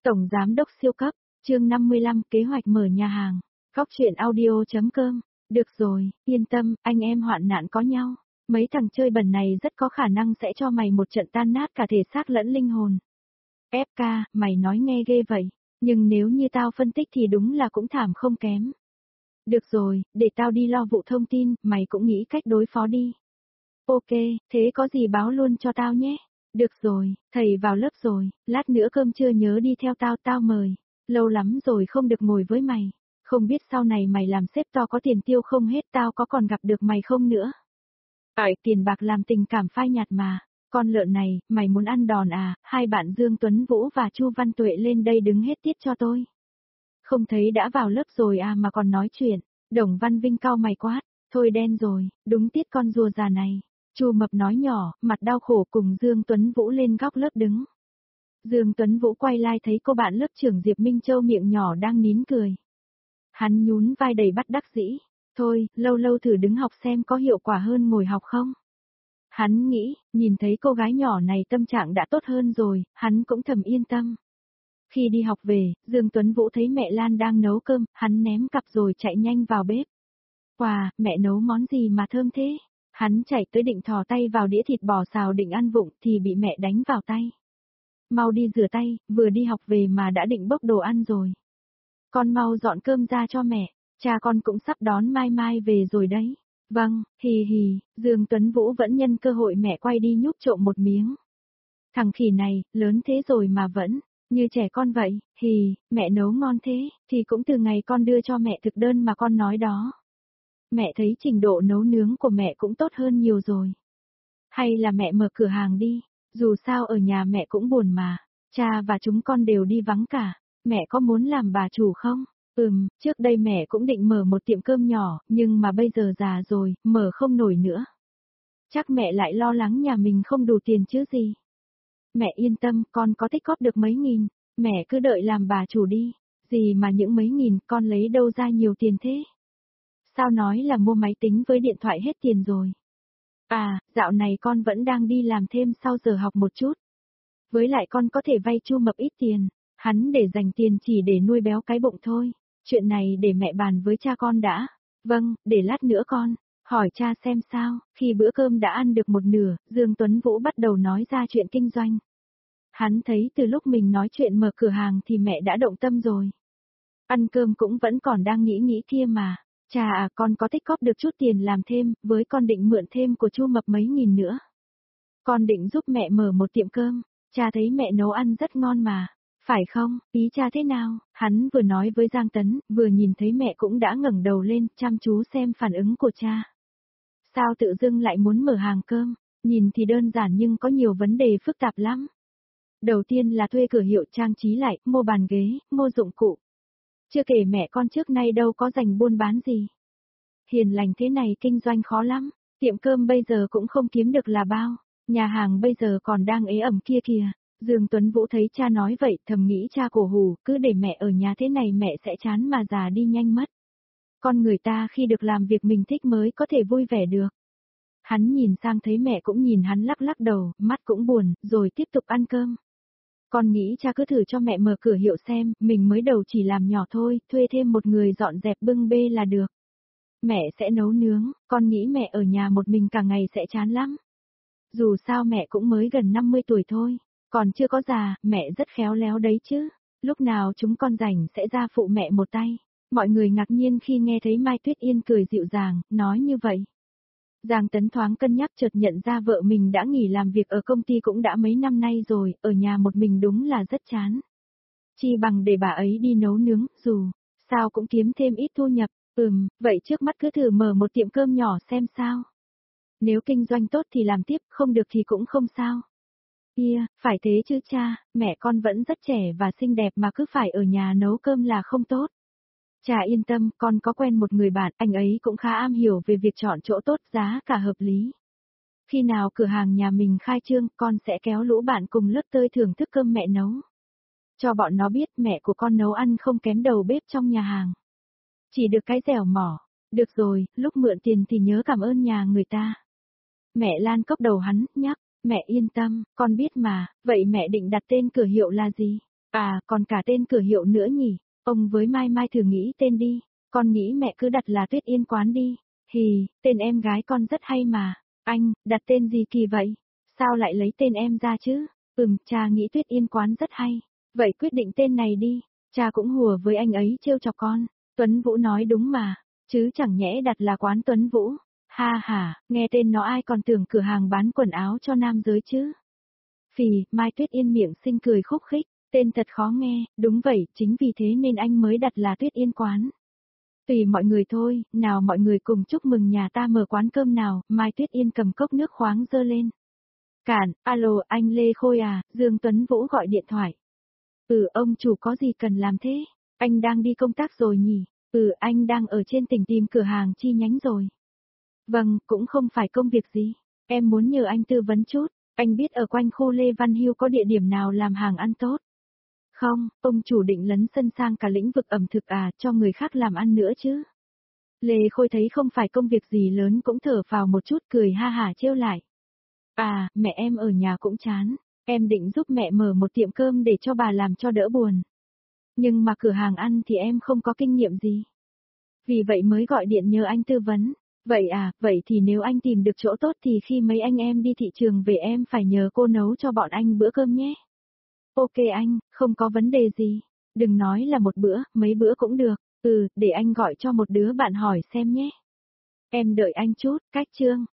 Tổng Giám đốc siêu cấp, chương 55 kế hoạch mở nhà hàng, góc chuyện audio.com. Được rồi, yên tâm, anh em hoạn nạn có nhau. Mấy thằng chơi bẩn này rất có khả năng sẽ cho mày một trận tan nát cả thể xác lẫn linh hồn. FK, mày nói nghe ghê vậy, nhưng nếu như tao phân tích thì đúng là cũng thảm không kém. Được rồi, để tao đi lo vụ thông tin, mày cũng nghĩ cách đối phó đi. Ok, thế có gì báo luôn cho tao nhé. Được rồi, thầy vào lớp rồi, lát nữa cơm trưa nhớ đi theo tao mời. Lâu lắm rồi không được ngồi với mày. Không biết sau này mày làm sếp to có tiền tiêu không hết tao có còn gặp được mày không nữa. Tiền bạc làm tình cảm phai nhạt mà. Con lợn này, mày muốn ăn đòn à, hai bạn Dương Tuấn Vũ và Chu Văn Tuệ lên đây đứng hết tiết cho tôi. Không thấy đã vào lớp rồi à mà còn nói chuyện. Đồng Văn Vinh cau mày quát, thôi đen rồi, đúng tiết con rùa già này. Chu Mập nói nhỏ, mặt đau khổ cùng Dương Tuấn Vũ lên góc lớp đứng. Dương Tuấn Vũ quay lại thấy cô bạn lớp trưởng Diệp Minh Châu miệng nhỏ đang nín cười. Hắn nhún vai đầy bất đắc dĩ, thôi, lâu lâu thử đứng học xem có hiệu quả hơn ngồi học không. Hắn nghĩ, nhìn thấy cô gái nhỏ này tâm trạng đã tốt hơn rồi, hắn cũng thầm yên tâm. Khi đi học về, Dương Tuấn Vũ thấy mẹ Lan đang nấu cơm, hắn ném cặp rồi chạy nhanh vào bếp. Wow, mẹ nấu món gì mà thơm thế? Hắn chạy tới định thò tay vào đĩa thịt bò xào định ăn vụng thì bị mẹ đánh vào tay. Mau đi rửa tay, vừa đi học về mà đã định bốc đồ ăn rồi. Con mau dọn cơm ra cho mẹ, cha con cũng sắp đón Mai Mai về rồi đấy. Vâng, hì, Dương Tuấn Vũ vẫn nhân cơ hội mẹ quay đi nhúc trộm một miếng. Thằng khỉ này, lớn thế rồi mà vẫn, như trẻ con vậy, mẹ nấu ngon thế, thì cũng từ ngày con đưa cho mẹ thực đơn mà con nói đó. Mẹ thấy trình độ nấu nướng của mẹ cũng tốt hơn nhiều rồi. Hay là mẹ mở cửa hàng đi, dù sao ở nhà mẹ cũng buồn mà, cha và chúng con đều đi vắng cả, mẹ có muốn làm bà chủ không? Trước đây mẹ cũng định mở một tiệm cơm nhỏ, nhưng mà bây giờ già rồi, mở không nổi nữa. Chắc mẹ lại lo lắng nhà mình không đủ tiền chứ gì. Mẹ yên tâm, con có tích góp được mấy nghìn, mẹ cứ đợi làm bà chủ đi, gì mà những mấy nghìn con lấy đâu ra nhiều tiền thế? Sao nói là mua máy tính với điện thoại hết tiền rồi? À, dạo này con vẫn đang đi làm thêm sau giờ học một chút. Với lại con có thể vay Chu Mập ít tiền, hắn để dành tiền chỉ để nuôi béo cái bụng thôi. Chuyện này để mẹ bàn với cha con đã. Vâng, để lát nữa con, hỏi cha xem sao. Khi bữa cơm đã ăn được một nửa, Dương Tuấn Vũ bắt đầu nói ra chuyện kinh doanh. Hắn thấy từ lúc mình nói chuyện mở cửa hàng thì mẹ đã động tâm rồi. Ăn cơm cũng vẫn còn đang nghĩ kia mà. Cha à, con có tích góp được chút tiền làm thêm, với con định mượn thêm của Chu Mập mấy nghìn nữa. Con định giúp mẹ mở một tiệm cơm, cha thấy mẹ nấu ăn rất ngon mà. Phải không, ý cha thế nào? Hắn vừa nói với Giang Tấn, vừa nhìn thấy mẹ cũng đã ngẩng đầu lên, chăm chú xem phản ứng của cha. Sao tự dưng lại muốn mở hàng cơm? Nhìn thì đơn giản nhưng có nhiều vấn đề phức tạp lắm. Đầu tiên là thuê cửa hiệu trang trí lại, mua bàn ghế, mua dụng cụ. Chưa kể mẹ con trước nay đâu có dành buôn bán gì. Hiền lành thế này kinh doanh khó lắm, tiệm cơm bây giờ cũng không kiếm được là bao, nhà hàng bây giờ còn đang ế ẩm kia kìa. Dương Tuấn Vũ thấy cha nói vậy thầm nghĩ cha cổ hủ, cứ để mẹ ở nhà thế này mẹ sẽ chán mà già đi nhanh mất. Con người ta khi được làm việc mình thích mới có thể vui vẻ được. Hắn nhìn sang thấy mẹ cũng nhìn hắn lắc lắc đầu, mắt cũng buồn, rồi tiếp tục ăn cơm. Con nghĩ cha cứ thử cho mẹ mở cửa hiệu xem, mình mới đầu chỉ làm nhỏ thôi, thuê thêm một người dọn dẹp bưng bê là được. Mẹ sẽ nấu nướng, con nghĩ mẹ ở nhà một mình cả ngày sẽ chán lắm. Dù sao mẹ cũng mới gần 50 tuổi thôi, còn chưa có già, mẹ rất khéo léo đấy chứ. Lúc nào chúng con rảnh sẽ ra phụ mẹ một tay. Mọi người ngạc nhiên khi nghe thấy Mai Tuyết Yên cười dịu dàng, nói như vậy. Giang Tấn thoáng cân nhắc chợt nhận ra vợ mình đã nghỉ làm việc ở công ty cũng đã mấy năm nay rồi, ở nhà một mình đúng là rất chán. Chi bằng để bà ấy đi nấu nướng, dù sao cũng kiếm thêm ít thu nhập. Vậy trước mắt cứ thử mở một tiệm cơm nhỏ xem sao. Nếu kinh doanh tốt thì làm tiếp, không được thì cũng không sao. Phải thế chứ cha, mẹ con vẫn rất trẻ và xinh đẹp mà cứ phải ở nhà nấu cơm là không tốt. Cha yên tâm, con có quen một người bạn, anh ấy cũng khá am hiểu về việc chọn chỗ tốt, giá cả hợp lý. Khi nào cửa hàng nhà mình khai trương, con sẽ kéo lũ bạn cùng lớp tới thưởng thức cơm mẹ nấu. Cho bọn nó biết mẹ của con nấu ăn không kém đầu bếp trong nhà hàng. Chỉ được cái dẻo mỏ. Được rồi, lúc mượn tiền thì nhớ cảm ơn nhà người ta. Mẹ Lan cốc đầu hắn, nhắc, mẹ yên tâm, con biết mà, vậy mẹ định đặt tên cửa hiệu là gì? À, còn cả tên cửa hiệu nữa nhỉ, ông với Mai Mai thử nghĩ tên đi, con nghĩ mẹ cứ đặt là Tuyết Yên quán đi, hì, tên em gái con rất hay mà, anh, đặt tên gì kỳ vậy, sao lại lấy tên em ra chứ, cha nghĩ Tuyết Yên quán rất hay, vậy quyết định tên này đi, cha cũng hùa với anh ấy trêu chọc con, Tuấn Vũ nói đúng mà, chứ chẳng nhẽ đặt là quán Tuấn Vũ, ha ha, nghe tên nó ai còn tưởng cửa hàng bán quần áo cho nam giới chứ. Phì, Mai Tuyết Yên miệng xinh cười khúc khích, tên thật khó nghe, đúng vậy, chính vì thế nên anh mới đặt là Tuyết Yên quán. Tùy mọi người thôi, nào mọi người cùng chúc mừng nhà ta mở quán cơm nào, Mai Tuyết Yên cầm cốc nước khoáng dơ lên. Cản, alo, anh Lê Khôi à, Dương Tuấn Vũ gọi điện thoại. Ông chủ có gì cần làm thế? Anh đang đi công tác rồi nhỉ? Anh đang ở trên tỉnh tìm cửa hàng chi nhánh rồi. Vâng, cũng không phải công việc gì. Em muốn nhờ anh tư vấn chút, anh biết ở quanh khu Lê Văn Hưu có địa điểm nào làm hàng ăn tốt. Không, ông chủ định lấn sân sang cả lĩnh vực ẩm thực à, cho người khác làm ăn nữa chứ. Lê Khôi thấy không phải công việc gì lớn cũng thở phào một chút cười ha hả trêu lại. À, mẹ em ở nhà cũng chán, em định giúp mẹ mở một tiệm cơm để cho bà làm cho đỡ buồn. Nhưng mà cửa hàng ăn thì em không có kinh nghiệm gì. Vì vậy mới gọi điện nhờ anh tư vấn. Vậy à, vậy thì nếu anh tìm được chỗ tốt thì khi mấy anh em đi thị trường về em phải nhờ cô nấu cho bọn anh bữa cơm nhé. Ok anh, không có vấn đề gì. Đừng nói là một bữa, mấy bữa cũng được. Để anh gọi cho một đứa bạn hỏi xem nhé. Em đợi anh chút, cách Trương.